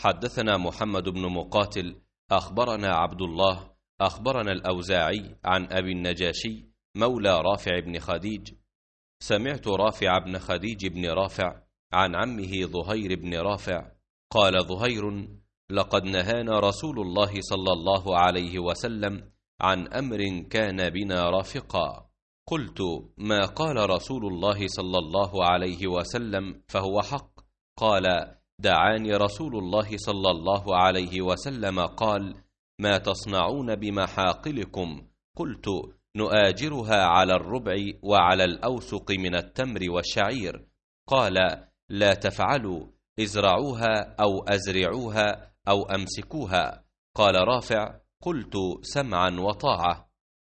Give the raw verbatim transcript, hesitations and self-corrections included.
حدثنا محمد بن مقاتل أخبرنا عبد الله أخبرنا الأوزاعي عن أبي النجاشي مولى رافع بن خديج سمعت رافع بن خديج بن رافع عن عمه ظهير بن رافع قال ظهير: لقد نهانا رسول الله صلى الله عليه وسلم عن أمر كان بنا رافقا. قلت: ما قال رسول الله صلى الله عليه وسلم فهو حق؟ قال: دعاني رسول الله صلى الله عليه وسلم قال: ما تصنعون بمحاقلكم؟ قلت: نؤاجرها على الربع وعلى الأوسق من التمر والشعير. قال: لا تفعلوا، ازرعوها أو أزرعوها أو أمسكوها. قال رافع: قلت: سمعا وطاعة.